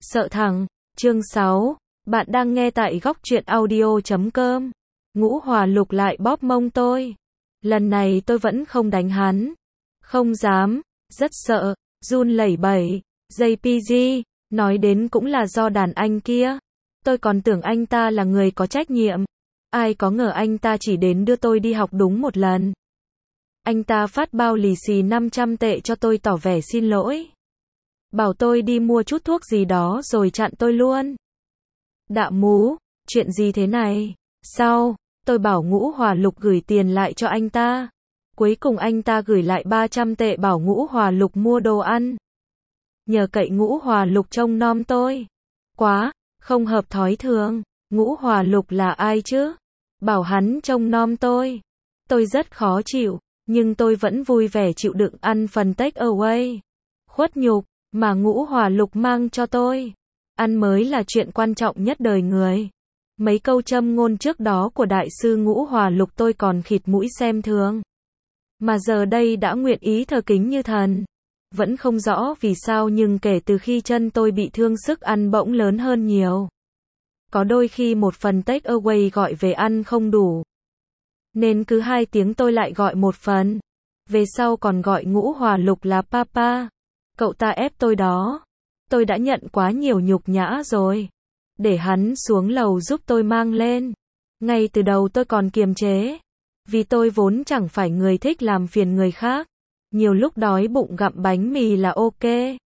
Sợ thằng, chương 6, bạn đang nghe tại góc truyện audio.com. Ngũ Hòa Lục lại bóp mông tôi. Lần này tôi vẫn không đánh hắn. Không dám, rất sợ, run lẩy bẩy. JPG, nói đến cũng là do đàn anh kia. Tôi còn tưởng anh ta là người có trách nhiệm. Ai có ngờ anh ta chỉ đến đưa tôi đi học đúng một lần. Anh ta phát bao lì xì 500 tệ cho tôi tỏ vẻ xin lỗi. Bảo tôi đi mua chút thuốc gì đó rồi chặn tôi luôn. Đạ mú, chuyện gì thế này? Sau, tôi bảo Ngũ Hòa Lục gửi tiền lại cho anh ta. Cuối cùng anh ta gửi lại 300 tệ bảo Ngũ Hòa Lục mua đồ ăn. Nhờ cậy Ngũ Hòa Lục trông nom tôi. Quá, không hợp thói thường. Ngũ Hòa Lục là ai chứ? Bảo hắn trông nom tôi. Tôi rất khó chịu, nhưng tôi vẫn vui vẻ chịu đựng ăn phần take away. Khuất nhục mà Ngũ Hòa Lục mang cho tôi. Ăn mới là chuyện quan trọng nhất đời người. Mấy câu châm ngôn trước đó của đại sư Ngũ Hòa Lục tôi còn khịt mũi xem thường. Mà giờ đây đã nguyện ý thờ kính như thần. Vẫn không rõ vì sao nhưng kể từ khi chân tôi bị thương sức ăn bỗng lớn hơn nhiều. Có đôi khi một phần take away gọi về ăn không đủ. Nên cứ 2 tiếng tôi lại gọi một phần. Về sau còn gọi Ngũ Hòa Lục là papa. Cậu ta ép tôi đó. Tôi đã nhận quá nhiều nhục nhã rồi. Để hắn xuống lầu giúp tôi mang lên. Ngay từ đầu tôi còn kiềm chế. Vì tôi vốn chẳng phải người thích làm phiền người khác. Nhiều lúc đói bụng gặm bánh mì là ok.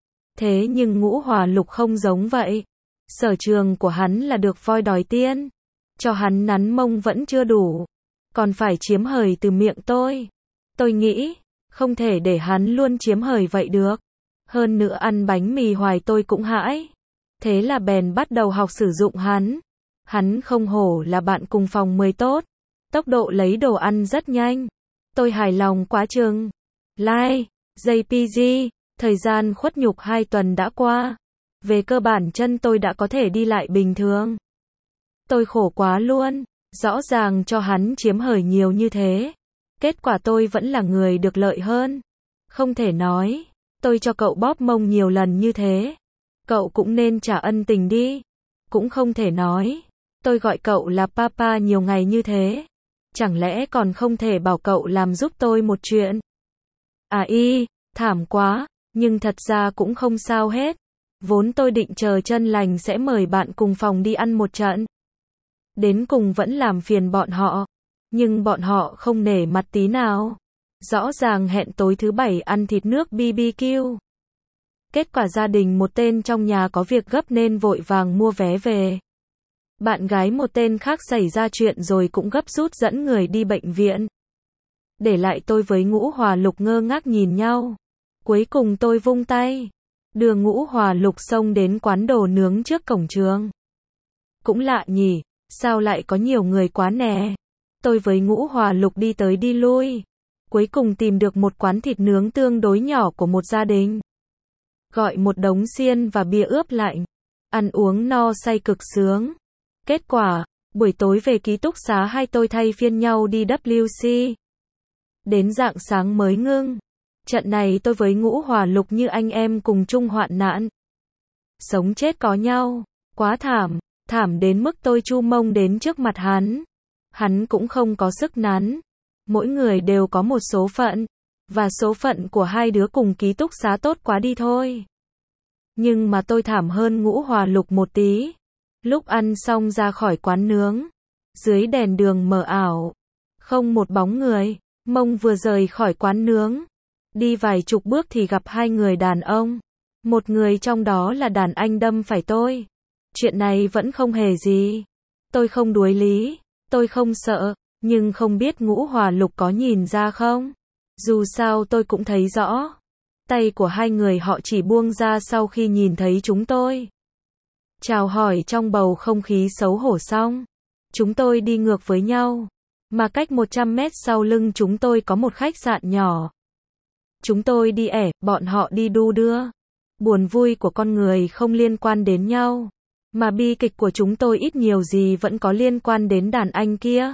Thế nhưng Ngũ Hòa Lục không giống vậy. Sở trường của hắn là được voi đòi tiên. Cho hắn nắn mông vẫn chưa đủ. Còn phải chiếm hời từ miệng tôi. Tôi nghĩ, không thể để hắn luôn chiếm hời vậy được. Hơn nữa ăn bánh mì hoài tôi cũng hãi. Thế là bèn bắt đầu học sử dụng hắn. Hắn không hổ là bạn cùng phòng 10 tốt. Tốc độ lấy đồ ăn rất nhanh. Tôi hài lòng quá chừng. Like, JPG, thời gian khuất nhục 2 tuần đã qua. Về cơ bản chân tôi đã có thể đi lại bình thường. Tôi khổ quá luôn. Rõ ràng cho hắn chiếm hời nhiều như thế. Kết quả tôi vẫn là người được lợi hơn. Không thể nói. Tôi cho cậu bóp mông nhiều lần như thế. Cậu cũng nên trả ân tình đi. Cũng không thể nói. Tôi gọi cậu là papa nhiều ngày như thế. Chẳng lẽ còn không thể bảo cậu làm giúp tôi một chuyện? À thảm quá. Nhưng thật ra cũng không sao hết. Vốn tôi định chờ chân lành sẽ mời bạn cùng phòng đi ăn một trận. Đến cùng vẫn làm phiền bọn họ. Nhưng bọn họ không nể mặt tí nào. Rõ ràng hẹn tối thứ 7 ăn thịt nước BBQ. Kết quả gia đình một tên trong nhà có việc gấp nên vội vàng mua vé về. Bạn gái một tên khác xảy ra chuyện rồi cũng gấp rút dẫn người đi bệnh viện. Để lại tôi với Ngũ Hòa Lục ngơ ngác nhìn nhau. Cuối cùng tôi vung tay. Đưa Ngũ Hòa Lục xông đến quán đồ nướng trước cổng trường. Cũng lạ nhỉ, sao lại có nhiều người quá nè. Tôi với Ngũ Hòa Lục đi tới đi lui. Cuối cùng tìm được một quán thịt nướng tương đối nhỏ của một gia đình. Gọi một đống xiên và bia ướp lạnh. Ăn uống no say cực sướng. Kết quả, buổi tối về ký túc xá hai tôi thay phiên nhau đi WC. Đến rạng sáng mới ngưng. Trận này tôi với Ngũ Hòa Lục như anh em cùng chung hoạn nạn. Sống chết có nhau. Quá thảm. Thảm đến mức tôi chu mông đến trước mặt hắn. Hắn cũng không có sức nắn. Mỗi người đều có một số phận. Và số phận của hai đứa cùng ký túc xá tốt quá đi thôi. Nhưng mà tôi thảm hơn Ngũ Hòa Lục một tí. Lúc ăn xong ra khỏi quán nướng. Dưới đèn đường mờ ảo. Không một bóng người. Mông vừa rời khỏi quán nướng. Đi vài chục bước thì gặp 2 người đàn ông. Một người trong đó là đàn anh đâm phải tôi. Chuyện này vẫn không hề gì. Tôi không đuối lý. Tôi không sợ. Nhưng không biết Ngũ Hòa Lục có nhìn ra không? Dù sao tôi cũng thấy rõ. Tay của 2 người họ chỉ buông ra sau khi nhìn thấy chúng tôi. Chào hỏi trong bầu không khí xấu hổ xong. Chúng tôi đi ngược với nhau. Mà cách 100 mét sau lưng chúng tôi có một khách sạn nhỏ. Chúng tôi đi bọn họ đi đu đưa. Buồn vui của con người không liên quan đến nhau. Mà bi kịch của chúng tôi ít nhiều gì vẫn có liên quan đến đàn anh kia.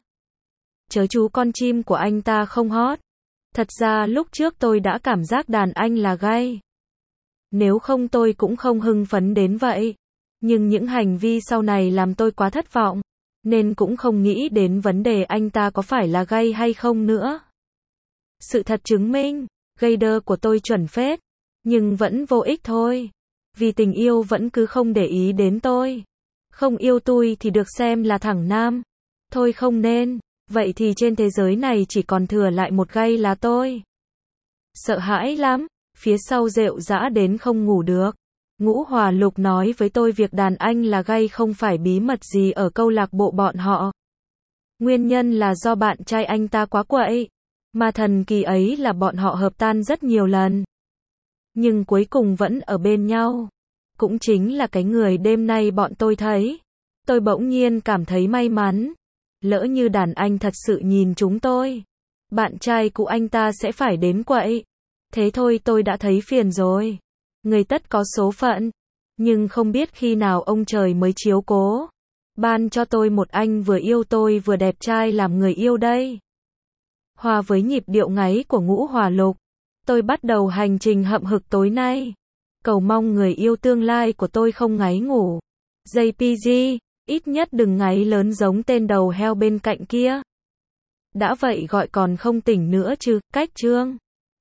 Chớ chú con chim của anh ta không hot. Thật ra lúc trước tôi đã cảm giác đàn anh là gay. Nếu không tôi cũng không hưng phấn đến vậy. Nhưng những hành vi sau này làm tôi quá thất vọng, nên cũng không nghĩ đến vấn đề anh ta có phải là gay hay không nữa. Sự thật chứng minh, Gaydar của tôi chuẩn phết, nhưng vẫn vô ích thôi. Vì tình yêu vẫn cứ không để ý đến tôi. Không yêu tôi thì được xem là thẳng nam. Thôi không nên, vậy thì trên thế giới này chỉ còn thừa lại một gay là tôi. Sợ hãi lắm, phía sau rệu rã đến không ngủ được. Ngũ Hòa Lục nói với tôi việc đàn anh là gay không phải bí mật gì ở câu lạc bộ bọn họ. Nguyên nhân là do bạn trai anh ta quá quậy. Mà thần kỳ ấy là bọn họ hợp tan rất nhiều lần. Nhưng cuối cùng vẫn ở bên nhau. Cũng chính là cái người đêm nay bọn tôi thấy. Tôi bỗng nhiên cảm thấy may mắn. Lỡ như đàn anh thật sự nhìn chúng tôi, bạn trai của anh ta sẽ phải đến quậy. Thế thôi tôi đã thấy phiền rồi. Người tất có số phận. Nhưng không biết khi nào ông trời mới chiếu cố ban cho tôi một anh vừa yêu tôi vừa đẹp trai làm người yêu đây. Hòa với nhịp điệu ngáy của Ngũ Hòa Lục, tôi bắt đầu hành trình hậm hực tối nay. Cầu mong người yêu tương lai của tôi không ngáy ngủ. JPG, ít nhất đừng ngáy lớn giống tên đầu heo bên cạnh kia. Đã vậy gọi còn không tỉnh nữa chứ, cách chương.